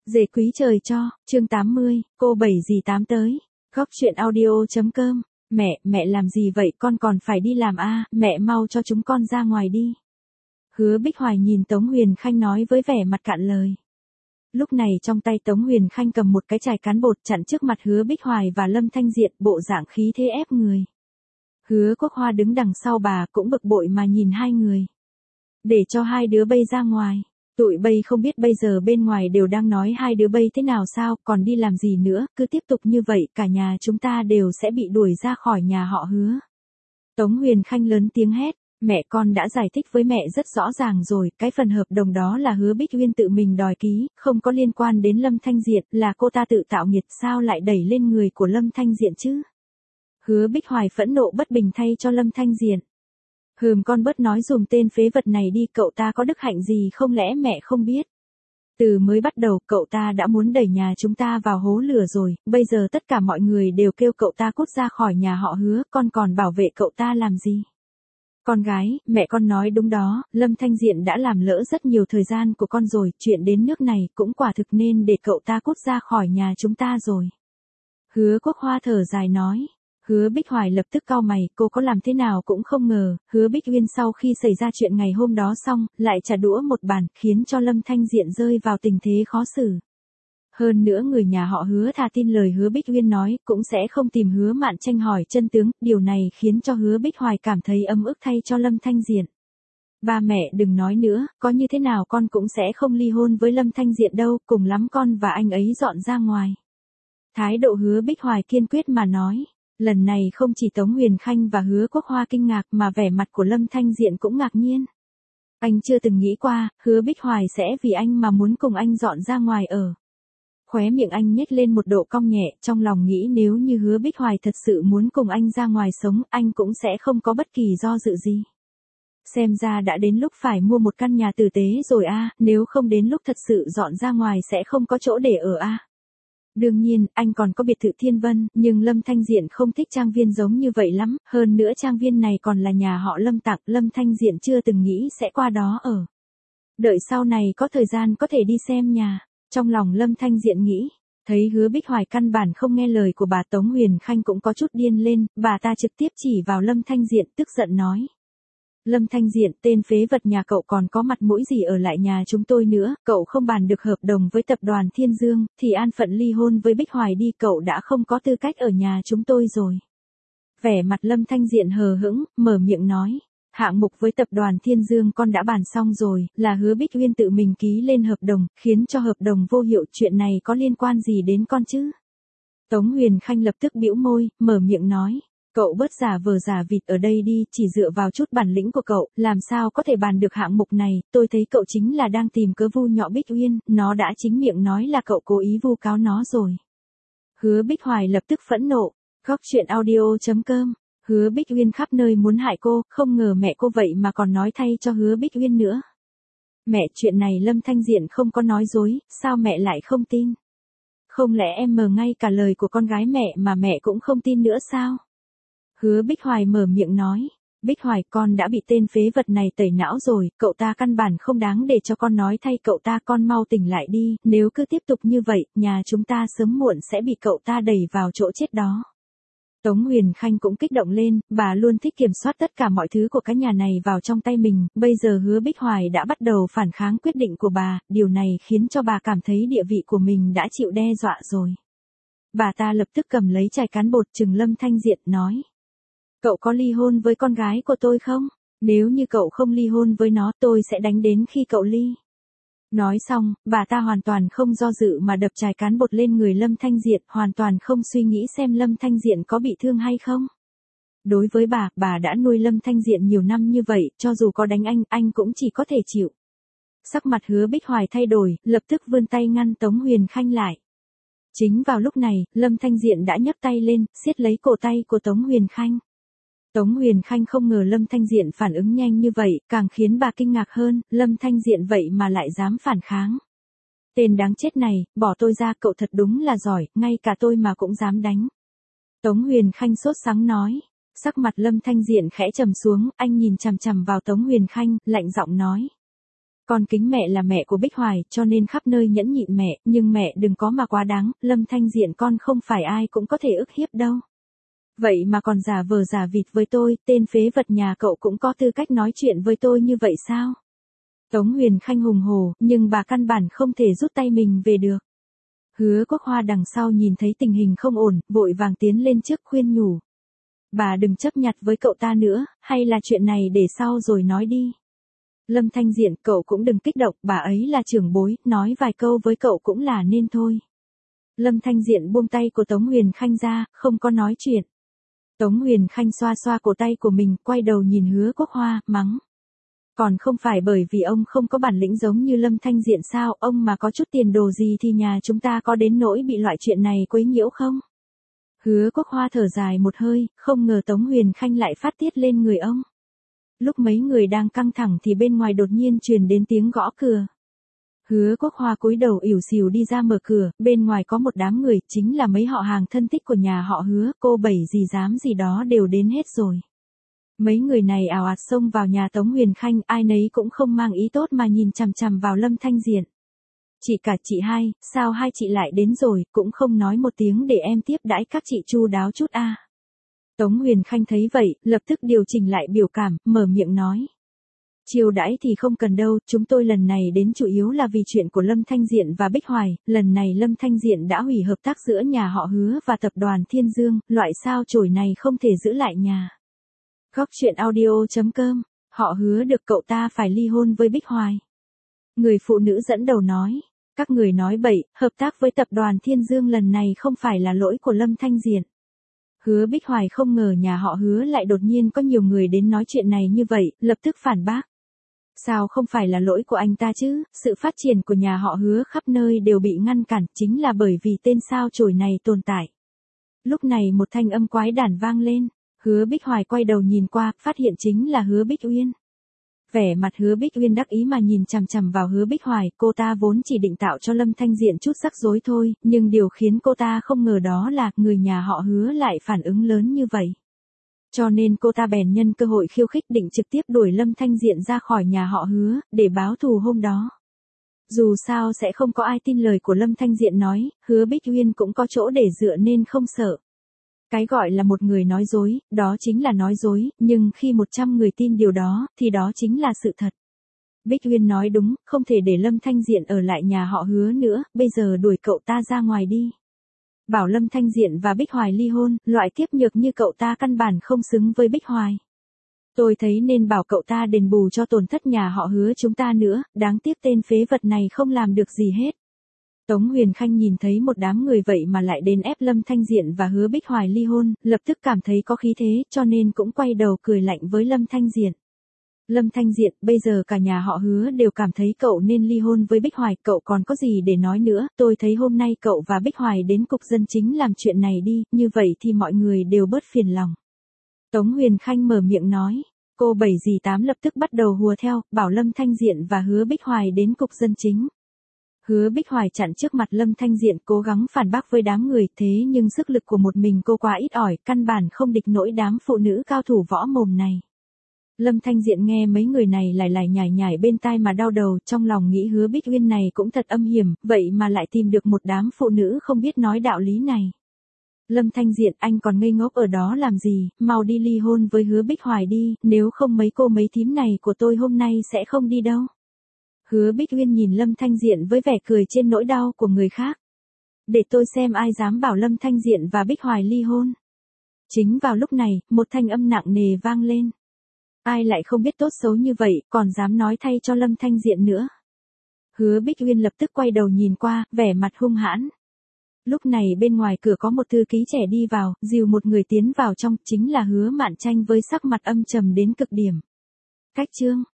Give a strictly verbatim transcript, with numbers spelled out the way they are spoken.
Dề quý trời cho, chương tám mươi, cô bảy dì tám tới. Góc chuyện audio.com. Mẹ, mẹ làm gì vậy, con còn phải đi làm à, mẹ mau cho chúng con ra ngoài đi. Hứa Bích Hoài nhìn Tống Huyền Khanh nói với vẻ mặt cạn lời. Lúc này trong tay Tống Huyền Khanh cầm một cái chài cán bột chặn trước mặt Hứa Bích Hoài và Lâm Thanh Diện, bộ dạng khí thế ép người. Hứa Quốc Hoa đứng đằng sau bà cũng bực bội mà nhìn hai người. Để cho hai đứa bay ra ngoài. Tụi bay không biết bây giờ bên ngoài đều đang nói hai đứa bay thế nào sao, còn đi làm gì nữa, cứ tiếp tục như vậy cả nhà chúng ta đều sẽ bị đuổi ra khỏi nhà họ Hứa. Tống Huyền Khanh lớn tiếng hét, mẹ con đã giải thích với mẹ rất rõ ràng rồi, cái phần hợp đồng đó là Hứa Bích Uyên tự mình đòi ký, không có liên quan đến Lâm Thanh Diện, là cô ta tự tạo nghiệt, sao lại đẩy lên người của Lâm Thanh Diện chứ? Hứa Bích Hoài phẫn nộ bất bình thay cho Lâm Thanh Diện. Hừm, con bớt nói dùm tên phế vật này đi, cậu ta có đức hạnh gì không lẽ mẹ không biết? Từ mới bắt đầu cậu ta đã muốn đẩy nhà chúng ta vào hố lửa rồi, bây giờ tất cả mọi người đều kêu cậu ta cút ra khỏi nhà họ Hứa, con còn bảo vệ cậu ta làm gì? Con gái, mẹ con nói đúng đó, Lâm Thanh Diện đã làm lỡ rất nhiều thời gian của con rồi, chuyện đến nước này cũng quả thực nên để cậu ta cút ra khỏi nhà chúng ta rồi. Hứa Quốc Hoa thở dài nói. Hứa Bích Hoài lập tức cau mày, cô có làm thế nào cũng không ngờ, Hứa Bích Uyên sau khi xảy ra chuyện ngày hôm đó xong, lại trả đũa một bàn, khiến cho Lâm Thanh Diện rơi vào tình thế khó xử. Hơn nữa người nhà họ Hứa thà tin lời Hứa Bích Uyên nói, cũng sẽ không tìm Hứa Mạn Tranh hỏi chân tướng, điều này khiến cho Hứa Bích Hoài cảm thấy ấm ức thay cho Lâm Thanh Diện. Ba mẹ đừng nói nữa, có như thế nào con cũng sẽ không ly hôn với Lâm Thanh Diện đâu, cùng lắm con và anh ấy dọn ra ngoài. Thái độ Hứa Bích Hoài kiên quyết mà nói. Lần này không chỉ Tống Huyền Khanh và Hứa Quốc Hoa kinh ngạc mà vẻ mặt của Lâm Thanh Diện cũng ngạc nhiên. Anh chưa từng nghĩ qua, Hứa Bích Hoài sẽ vì anh mà muốn cùng anh dọn ra ngoài ở. Khóe miệng anh nhếch lên một độ cong nhẹ, trong lòng nghĩ nếu như Hứa Bích Hoài thật sự muốn cùng anh ra ngoài sống, anh cũng sẽ không có bất kỳ do dự gì. Xem ra đã đến lúc phải mua một căn nhà tử tế rồi a, nếu không đến lúc thật sự dọn ra ngoài sẽ không có chỗ để ở a. Đương nhiên, anh còn có biệt thự Thiên Vân, nhưng Lâm Thanh Diện không thích trang viên giống như vậy lắm, hơn nữa trang viên này còn là nhà họ Lâm tặng, Lâm Thanh Diện chưa từng nghĩ sẽ qua đó ở. Đợi sau này có thời gian có thể đi xem nhà, trong lòng Lâm Thanh Diện nghĩ, thấy Hứa Bích Hoài căn bản không nghe lời của bà Tống Huyền Khanh cũng có chút điên lên, bà ta trực tiếp chỉ vào Lâm Thanh Diện tức giận nói. Lâm Thanh Diện, tên phế vật nhà cậu còn có mặt mũi gì ở lại nhà chúng tôi nữa, cậu không bàn được hợp đồng với tập đoàn Thiên Dương, thì an phận ly hôn với Bích Hoài đi, cậu đã không có tư cách ở nhà chúng tôi rồi. Vẻ mặt Lâm Thanh Diện hờ hững, mở miệng nói, hạng mục với tập đoàn Thiên Dương con đã bàn xong rồi, là Hứa Bích Uyên tự mình ký lên hợp đồng, khiến cho hợp đồng vô hiệu, chuyện này có liên quan gì đến con chứ? Tống Huyền Khanh lập tức bĩu môi, mở miệng nói. Cậu bớt giả vờ giả vịt ở đây đi, chỉ dựa vào chút bản lĩnh của cậu, làm sao có thể bàn được hạng mục này, tôi thấy cậu chính là đang tìm cớ vu nhọ Bích Uyên, nó đã chính miệng nói là cậu cố ý vu cáo nó rồi. Hứa Bích Hoài lập tức phẫn nộ, góc chuyện audio.com, Hứa Bích Uyên khắp nơi muốn hại cô, không ngờ mẹ cô vậy mà còn nói thay cho Hứa Bích Uyên nữa. Mẹ, chuyện này Lâm Thanh Diện không có nói dối, sao mẹ lại không tin? Không lẽ em mờ ngay cả lời của con gái mẹ mà mẹ cũng không tin nữa sao? Hứa Bích Hoài mở miệng nói, Bích Hoài con đã bị tên phế vật này tẩy não rồi, cậu ta căn bản không đáng để cho con nói thay cậu ta, con mau tỉnh lại đi, nếu cứ tiếp tục như vậy, nhà chúng ta sớm muộn sẽ bị cậu ta đẩy vào chỗ chết đó. Tống Huyền Khanh cũng kích động lên, bà luôn thích kiểm soát tất cả mọi thứ của cái nhà này vào trong tay mình, bây giờ Hứa Bích Hoài đã bắt đầu phản kháng quyết định của bà, điều này khiến cho bà cảm thấy địa vị của mình đã chịu đe dọa rồi. Bà ta lập tức cầm lấy chai cán bột trừng Lâm Thanh Diện nói. Cậu có ly hôn với con gái của tôi không? Nếu như cậu không ly hôn với nó tôi sẽ đánh đến khi cậu ly. Nói xong, bà ta hoàn toàn không do dự mà đập chài cán bột lên người Lâm Thanh Diện, hoàn toàn không suy nghĩ xem Lâm Thanh Diện có bị thương hay không. Đối với bà, bà đã nuôi Lâm Thanh Diện nhiều năm như vậy, cho dù có đánh anh, anh cũng chỉ có thể chịu. Sắc mặt Hứa Bích Hoài thay đổi, lập tức vươn tay ngăn Tống Huyền Khanh lại. Chính vào lúc này, Lâm Thanh Diện đã nhấc tay lên, siết lấy cổ tay của Tống Huyền Khanh. Tống Huyền Khanh không ngờ Lâm Thanh Diện phản ứng nhanh như vậy, càng khiến bà kinh ngạc hơn, Lâm Thanh Diện vậy mà lại dám phản kháng. Tên đáng chết này, bỏ tôi ra, cậu thật đúng là giỏi, ngay cả tôi mà cũng dám đánh. Tống Huyền Khanh sốt sắng nói, sắc mặt Lâm Thanh Diện khẽ trầm xuống, anh nhìn chằm chằm vào Tống Huyền Khanh, lạnh giọng nói. Con kính mẹ là mẹ của Bích Hoài, cho nên khắp nơi nhẫn nhịn mẹ, nhưng mẹ đừng có mà quá đáng, Lâm Thanh Diện con không phải ai cũng có thể ức hiếp đâu. Vậy mà còn giả vờ giả vịt với tôi, tên phế vật nhà cậu cũng có tư cách nói chuyện với tôi như vậy sao? Tống Huyền Khanh hùng hổ, nhưng bà căn bản không thể rút tay mình về được. Hứa Quốc Hoa đằng sau nhìn thấy tình hình không ổn, vội vàng tiến lên trước khuyên nhủ. Bà đừng chấp nhặt với cậu ta nữa, hay là chuyện này để sau rồi nói đi. Lâm Thanh Diện, cậu cũng đừng kích động, bà ấy là trưởng bối, nói vài câu với cậu cũng là nên thôi. Lâm Thanh Diện buông tay của Tống Huyền Khanh ra, không có nói chuyện. Tống Huyền Khanh xoa xoa cổ tay của mình, quay đầu nhìn Hứa Quốc Hoa, mắng. Còn không phải bởi vì ông không có bản lĩnh giống như Lâm Thanh Diện sao, ông mà có chút tiền đồ gì thì nhà chúng ta có đến nỗi bị loại chuyện này quấy nhiễu không? Hứa Quốc Hoa thở dài một hơi, không ngờ Tống Huyền Khanh lại phát tiết lên người ông. Lúc mấy người đang căng thẳng thì bên ngoài đột nhiên truyền đến tiếng gõ cửa. Hứa Quốc Hoa cúi đầu ỉu xìu đi ra mở cửa, bên ngoài có một đám người, chính là mấy họ hàng thân thích của nhà họ Hứa, cô bảy gì dám gì đó đều đến hết rồi. Mấy người này ào ạt xông vào nhà Tống Huyền Khanh, ai nấy cũng không mang ý tốt mà nhìn chằm chằm vào Lâm Thanh Diện. Chị cả chị hai, sao hai chị lại đến rồi, cũng không nói một tiếng để em tiếp đãi các chị chu đáo chút a. À. Tống Huyền Khanh thấy vậy, lập tức điều chỉnh lại biểu cảm, mở miệng nói. Chiêu đãi thì không cần đâu, chúng tôi lần này đến chủ yếu là vì chuyện của Lâm Thanh Diện và Bích Hoài, lần này Lâm Thanh Diện đã hủy hợp tác giữa nhà họ Hứa và tập đoàn Thiên Dương, loại sao chổi này không thể giữ lại nhà. Góc truyện audio chấm com, họ hứa được cậu ta phải ly hôn với Bích Hoài. Người phụ nữ dẫn đầu nói, các người nói bậy, hợp tác với tập đoàn Thiên Dương lần này không phải là lỗi của Lâm Thanh Diện. Hứa Bích Hoài không ngờ nhà họ Hứa lại đột nhiên có nhiều người đến nói chuyện này như vậy, lập tức phản bác. Sao không phải là lỗi của anh ta chứ, sự phát triển của nhà họ Hứa khắp nơi đều bị ngăn cản, chính là bởi vì tên sao chổi này tồn tại. Lúc này một thanh âm quái đản vang lên, Hứa Bích Hoài quay đầu nhìn qua, phát hiện chính là Hứa Bích Uyên. Vẻ mặt Hứa Bích Uyên đắc ý mà nhìn chằm chằm vào Hứa Bích Hoài, cô ta vốn chỉ định tạo cho Lâm Thanh Diện chút rắc rối thôi, nhưng điều khiến cô ta không ngờ đó là người nhà họ Hứa lại phản ứng lớn như vậy. Cho nên cô ta bèn nhân cơ hội khiêu khích định trực tiếp đuổi Lâm Thanh Diện ra khỏi nhà họ Hứa, để báo thù hôm đó. Dù sao sẽ không có ai tin lời của Lâm Thanh Diện nói, Hứa Bích Uyên cũng có chỗ để dựa nên không sợ. Cái gọi là một người nói dối, đó chính là nói dối, nhưng khi một trăm người tin điều đó, thì đó chính là sự thật. Bích Uyên nói đúng, không thể để Lâm Thanh Diện ở lại nhà họ Hứa nữa, bây giờ đuổi cậu ta ra ngoài đi. Bảo Lâm Thanh Diện và Bích Hoài ly hôn, loại kiếp nhược như cậu ta căn bản không xứng với Bích Hoài. Tôi thấy nên bảo cậu ta đền bù cho tổn thất nhà họ Hứa chúng ta nữa, đáng tiếc tên phế vật này không làm được gì hết. Tống Huyền Khanh nhìn thấy một đám người vậy mà lại đến ép Lâm Thanh Diện và Hứa Bích Hoài ly hôn, lập tức cảm thấy có khí thế, cho nên cũng quay đầu cười lạnh với Lâm Thanh Diện. Lâm Thanh Diện, bây giờ cả nhà họ Hứa đều cảm thấy cậu nên ly hôn với Bích Hoài, cậu còn có gì để nói nữa, tôi thấy hôm nay cậu và Bích Hoài đến cục dân chính làm chuyện này đi, như vậy thì mọi người đều bớt phiền lòng. Tống Huyền Khanh mở miệng nói, cô bảy dì tám lập tức bắt đầu hùa theo, bảo Lâm Thanh Diện và Hứa Bích Hoài đến cục dân chính. Hứa Bích Hoài chặn trước mặt Lâm Thanh Diện cố gắng phản bác với đám người, thế nhưng sức lực của một mình cô quá ít ỏi, căn bản không địch nổi đám phụ nữ cao thủ võ mồm này. Lâm Thanh Diện nghe mấy người này lải lải nhải nhải bên tai mà đau đầu, trong lòng nghĩ Hứa Bích Uyên này cũng thật âm hiểm, vậy mà lại tìm được một đám phụ nữ không biết nói đạo lý này. Lâm Thanh Diện, anh còn ngây ngốc ở đó làm gì, mau đi ly hôn với Hứa Bích Hoài đi, nếu không mấy cô mấy thím này của tôi hôm nay sẽ không đi đâu. Hứa Bích Uyên nhìn Lâm Thanh Diện với vẻ cười trên nỗi đau của người khác. Để tôi xem ai dám bảo Lâm Thanh Diện và Bích Hoài ly hôn. Chính vào lúc này, một thanh âm nặng nề vang lên. Ai lại không biết tốt xấu như vậy, còn dám nói thay cho Lâm Thanh Diện nữa. Hứa Bích Uyên lập tức quay đầu nhìn qua, vẻ mặt hung hãn. Lúc này bên ngoài cửa có một thư ký trẻ đi vào, dìu một người tiến vào trong, chính là Hứa Mạn Tranh với sắc mặt âm trầm đến cực điểm. Cách chương